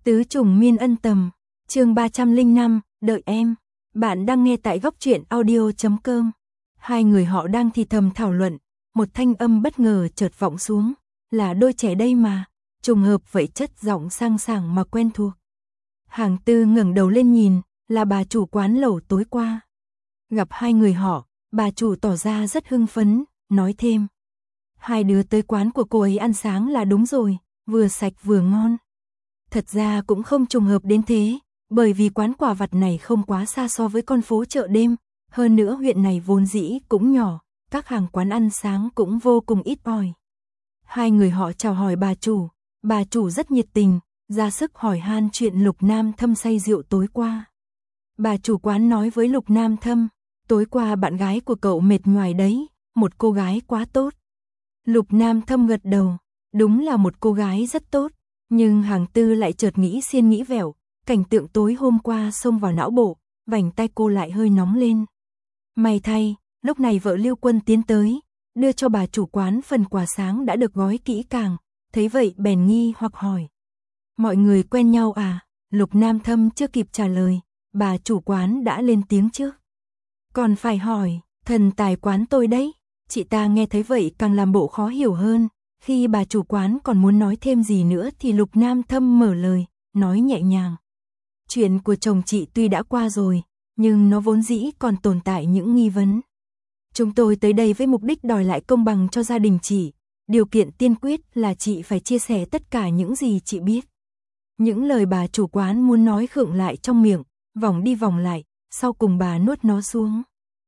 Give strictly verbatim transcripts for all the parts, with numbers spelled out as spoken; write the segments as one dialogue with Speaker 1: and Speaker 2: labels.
Speaker 1: Tứ trùng miên ân tầm, chương ba trăm lẻ năm, đợi em. Bạn đang nghe tại góc truyện audio chấm com. Hai người họ đang thì thầm thảo luận, một thanh âm bất ngờ chợt vọng xuống, là đôi trẻ đây mà, trùng hợp vậy, chất giọng sang sảng mà quen thuộc. Hàng Tư ngẩng đầu lên nhìn, là bà chủ quán lẩu tối qua. Gặp hai người họ, bà chủ tỏ ra rất hưng phấn, nói thêm. Hai đứa tới quán của cô ấy ăn sáng là đúng rồi, vừa sạch vừa ngon. Thật ra cũng không trùng hợp đến thế, bởi vì quán quà vặt này không quá xa so với con phố chợ đêm, hơn nữa huyện này vốn dĩ cũng nhỏ, các hàng quán ăn sáng cũng vô cùng ít ỏi. Hai người họ chào hỏi bà chủ, bà chủ rất nhiệt tình, ra sức hỏi han chuyện Lục Nam Thâm say rượu tối qua. Bà chủ quán nói với Lục Nam Thâm, tối qua bạn gái của cậu mệt nhoài đấy, một cô gái quá tốt. Lục Nam Thâm gật đầu, đúng là một cô gái rất tốt, nhưng Hàng Tư lại chợt nghĩ xiên nghĩ vẻo, cảnh tượng tối hôm qua xông vào não bộ, vành tay cô lại hơi nóng lên. May thay, lúc này vợ Lưu Quân tiến tới, đưa cho bà chủ quán phần quà sáng đã được gói kỹ càng, thấy vậy bèn nghi hoặc hỏi. Mọi người quen nhau à? Lục Nam Thâm chưa kịp trả lời, bà chủ quán đã lên tiếng trước. Còn phải hỏi, thần tài quán tôi đấy. Chị ta nghe thấy vậy càng làm bộ khó hiểu hơn, khi bà chủ quán còn muốn nói thêm gì nữa thì Lục Nam Thâm mở lời, nói nhẹ nhàng. Chuyện của chồng chị tuy đã qua rồi, nhưng nó vốn dĩ còn tồn tại những nghi vấn. Chúng tôi tới đây với mục đích đòi lại công bằng cho gia đình chị, điều kiện tiên quyết là chị phải chia sẻ tất cả những gì chị biết. Những lời bà chủ quán muốn nói khựng lại trong miệng, vòng đi vòng lại, sau cùng bà nuốt nó xuống.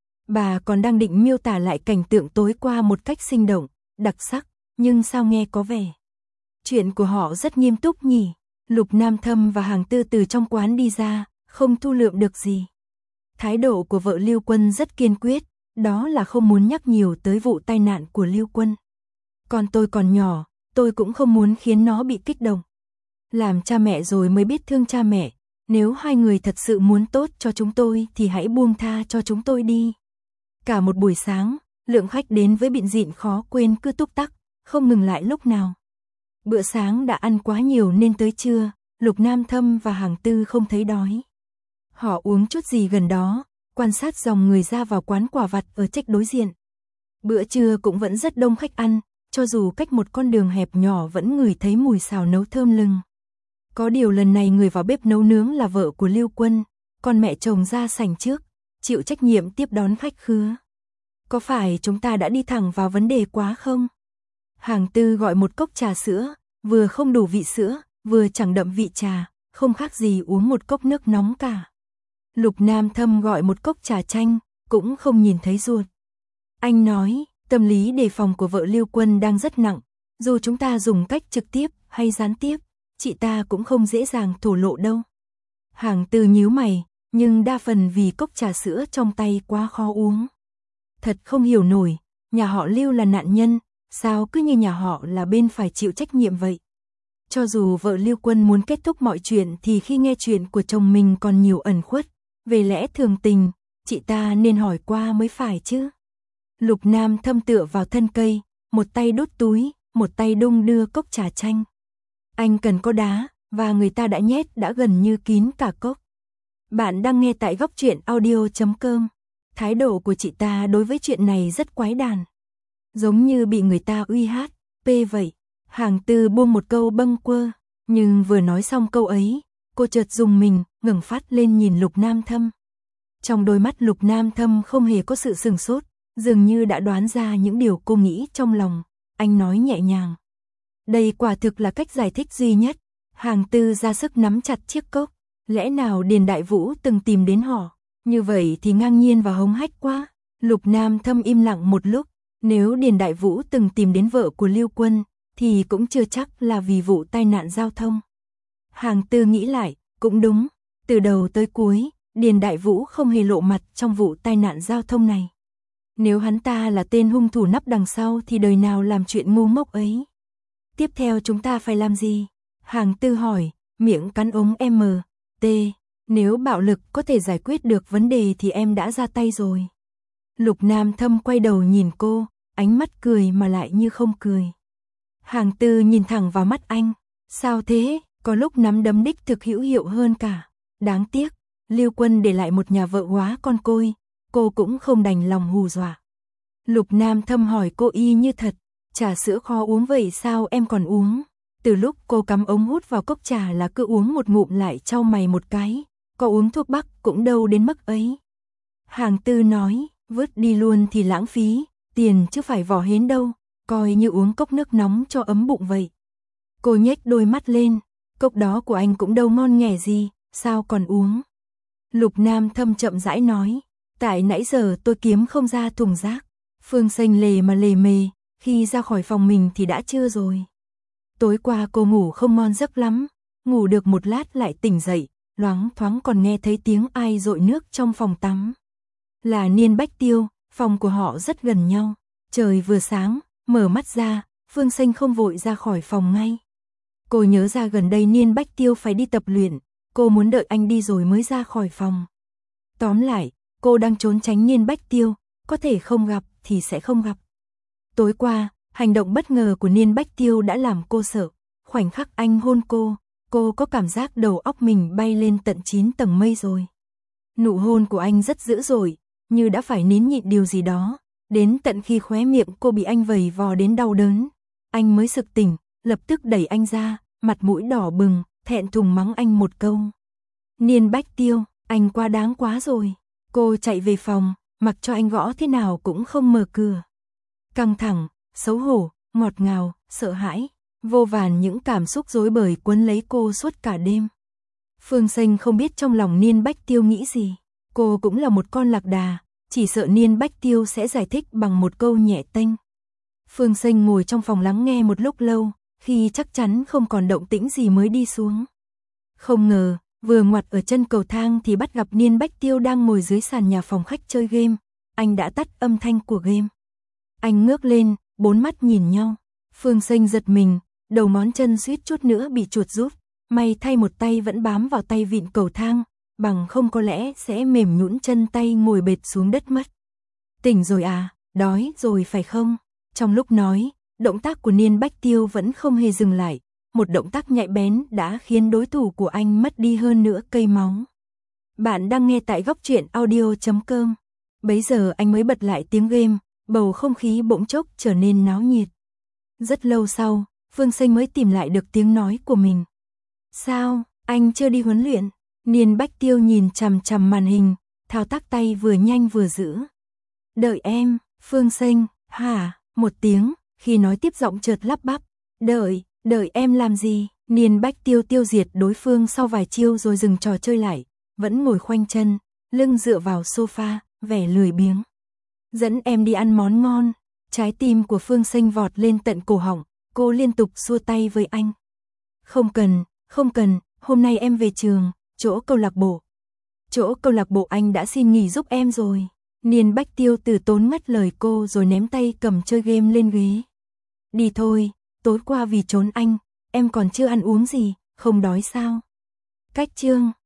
Speaker 1: Bà còn đang định miêu tả lại cảnh tượng tối qua một cách sinh động, đặc sắc, nhưng sao nghe có vẻ. Chuyện của họ rất nghiêm túc nhỉ. Lục Nam Thâm và Hàng Tư từ trong quán đi ra, không thu lượm được gì. Thái độ của vợ Lưu Quân rất kiên quyết, đó là không muốn nhắc nhiều tới vụ tai nạn của Lưu Quân. Con tôi còn nhỏ, tôi cũng không muốn khiến nó bị kích động. Làm cha mẹ rồi mới biết thương cha mẹ, nếu hai người thật sự muốn tốt cho chúng tôi thì hãy buông tha cho chúng tôi đi. Cả một buổi sáng, lượng khách đến với Bịn Dịn khó quên cứ túc tắc, không ngừng lại lúc nào. Bữa sáng đã ăn quá nhiều nên tới trưa, Lục Nam Thâm và Hàng Tư không thấy đói. Họ uống chút gì gần đó, quan sát dòng người ra vào quán quà vặt ở trách đối diện. Bữa trưa cũng vẫn rất đông khách ăn, cho dù cách một con đường hẹp nhỏ vẫn ngửi thấy mùi xào nấu thơm lừng. Có điều lần này người vào bếp nấu nướng là vợ của Lưu Quân, còn mẹ chồng ra sảnh trước, chịu trách nhiệm tiếp đón khách khứa. Có phải chúng ta đã đi thẳng vào vấn đề quá không? Hàng Tư gọi một cốc trà sữa, vừa không đủ vị sữa, vừa chẳng đậm vị trà, không khác gì uống một cốc nước nóng cả. Lục Nam Thâm gọi một cốc trà chanh, cũng không nhìn thấy ruột. Anh nói, tâm lý đề phòng của vợ Lưu Quân đang rất nặng, dù chúng ta dùng cách trực tiếp hay gián tiếp, chị ta cũng không dễ dàng thổ lộ đâu. Hàng Tư nhíu mày, nhưng đa phần vì cốc trà sữa trong tay quá khó uống. Thật không hiểu nổi, nhà họ Lưu là nạn nhân, sao cứ như nhà họ là bên phải chịu trách nhiệm vậy? Cho dù vợ Lưu Quân muốn kết thúc mọi chuyện thì khi nghe chuyện của chồng mình còn nhiều ẩn khuất, về lẽ thường tình, chị ta nên hỏi qua mới phải chứ. Lục Nam Thâm tựa vào thân cây, một tay đút túi, một tay đung đưa cốc trà chanh. Anh cần có đá, và người ta đã nhét đã gần như kín cả cốc. Bạn đang nghe tại góc truyện audio chấm com. Thái độ của chị ta đối với chuyện này rất quái đản, giống như bị người ta uy hát, pê vậy. Hàng Tư buông một câu bâng quơ, nhưng vừa nói xong câu ấy, cô chợt rùng mình, ngẩng phát lên nhìn Lục Nam Thâm. Trong đôi mắt Lục Nam Thâm không hề có sự sừng sốt, dường như đã đoán ra những điều cô nghĩ trong lòng. Anh nói nhẹ nhàng. Đây quả thực là cách giải thích duy nhất. Hàng Tư ra sức nắm chặt chiếc cốc. Lẽ nào Điền Đại Vũ từng tìm đến họ? Như vậy thì ngang nhiên và hống hách quá. Lục Nam Thâm im lặng một lúc. Nếu Điền Đại Vũ từng tìm đến vợ của Lưu Quân, thì cũng chưa chắc là vì vụ tai nạn giao thông. Hàng Tư nghĩ lại, cũng đúng. Từ đầu tới cuối, Điền Đại Vũ không hề lộ mặt trong vụ tai nạn giao thông này. Nếu hắn ta là tên hung thủ nấp đằng sau thì đời nào làm chuyện ngu ngốc ấy. Tiếp theo chúng ta phải làm gì? Hàng Tư hỏi, miệng cắn ống M, T. Nếu bạo lực có thể giải quyết được vấn đề thì em đã ra tay rồi. Lục Nam Thâm quay đầu nhìn cô, ánh mắt cười mà lại như không cười. Hàng Tư nhìn thẳng vào mắt anh. Sao thế? Có lúc nắm đấm đích thực hữu hiệu hơn cả. Đáng tiếc, Lưu Quân để lại một nhà vợ quá con côi, cô cũng không đành lòng hù dọa. Lục Nam Thâm hỏi cô y như thật, trà sữa khó uống vậy sao em còn uống? Từ lúc cô cắm ống hút vào cốc trà là cứ uống một ngụm lại chau mày một cái, có uống thuốc bắc cũng đâu đến mức ấy. Hàng Tư nói, vứt đi luôn thì lãng phí, tiền chứ phải vỏ hến đâu, coi như uống cốc nước nóng cho ấm bụng vậy. Cô nhếch đôi mắt lên, cốc đó của anh cũng đâu ngon nghẻ gì, sao còn uống? Lục Nam Thâm chậm rãi nói, tại nãy giờ tôi kiếm không ra thùng rác. Phương Xanh lề mà lề mề, khi ra khỏi phòng mình thì đã trưa rồi. Tối qua cô ngủ không ngon giấc lắm, ngủ được một lát lại tỉnh dậy, loáng thoáng còn nghe thấy tiếng ai dội nước trong phòng tắm. Là Niên Bách Tiêu, phòng của họ rất gần nhau. Trời vừa sáng, mở mắt ra, Phương Xanh không vội ra khỏi phòng ngay. Cô nhớ ra gần đây Niên Bách Tiêu phải đi tập luyện, cô muốn đợi anh đi rồi mới ra khỏi phòng. Tóm lại, cô đang trốn tránh Niên Bách Tiêu, có thể không gặp thì sẽ không gặp. Tối qua, hành động bất ngờ của Niên Bách Tiêu đã làm cô sợ. Khoảnh khắc anh hôn cô, cô có cảm giác đầu óc mình bay lên tận chín tầng mây rồi. Nụ hôn của anh rất dữ dội, như đã phải nín nhịn điều gì đó, đến tận khi khóe miệng cô bị anh vầy vò đến đau đớn. Anh mới sực tỉnh, lập tức đẩy anh ra, mặt mũi đỏ bừng, thẹn thùng mắng anh một câu. Niên Bách Tiêu, anh quá đáng quá rồi. Cô chạy về phòng, mặc cho anh gõ thế nào cũng không mở cửa. Căng thẳng, xấu hổ, ngọt ngào, sợ hãi, vô vàn những cảm xúc rối bời quấn lấy cô suốt cả đêm. Phương Xanh không biết trong lòng Niên Bách Tiêu nghĩ gì. Cô cũng là một con lạc đà, chỉ sợ Niên Bách Tiêu sẽ giải thích bằng một câu nhẹ tênh. Phương Xanh ngồi trong phòng lắng nghe một lúc lâu, khi chắc chắn không còn động tĩnh gì mới đi xuống. Không ngờ, vừa ngoặt ở chân cầu thang thì bắt gặp Niên Bách Tiêu đang ngồi dưới sàn nhà phòng khách chơi game. Anh đã tắt âm thanh của game. Anh ngước lên, bốn mắt nhìn nhau. Phương Xanh giật mình, đầu ngón chân suýt chút nữa bị chuột rút. May thay một tay vẫn bám vào tay vịn cầu thang, bằng không có lẽ sẽ mềm nhũn chân tay ngồi bệt xuống đất mất. Tỉnh rồi à, đói rồi phải không? Trong lúc nói, động tác của Niên Bách Tiêu vẫn không hề dừng lại. Một động tác nhạy bén đã khiến đối thủ của anh mất đi hơn nửa cây máu. Bạn đang nghe tại góc truyện audio chấm com. Bấy giờ anh mới bật lại tiếng game, bầu không khí bỗng chốc trở nên náo nhiệt. Rất lâu sau, Phương Xanh mới tìm lại được tiếng nói của mình. Sao, anh chưa đi huấn luyện? Niên Bách Tiêu nhìn chằm chằm màn hình, thao tác tay vừa nhanh vừa dữ. Đợi em, Phương Xanh, hả, một tiếng, khi nói tiếp giọng chợt lắp bắp. Đợi, đợi em làm gì? Niên Bách Tiêu tiêu diệt đối phương sau vài chiêu rồi dừng trò chơi lại, vẫn ngồi khoanh chân, lưng dựa vào sofa, vẻ lười biếng. Dẫn em đi ăn món ngon. Trái tim của Phương Xanh vọt lên tận cổ họng, cô liên tục xua tay với anh. Không cần, không cần, hôm nay em về trường, chỗ câu lạc bộ. Chỗ câu lạc bộ anh đã xin nghỉ giúp em rồi. Niên Bách Tiêu từ tốn ngắt lời cô rồi ném tay cầm chơi game lên ghế. Đi thôi, tối qua vì trốn anh, em còn chưa ăn uống gì, không đói sao? Cách chương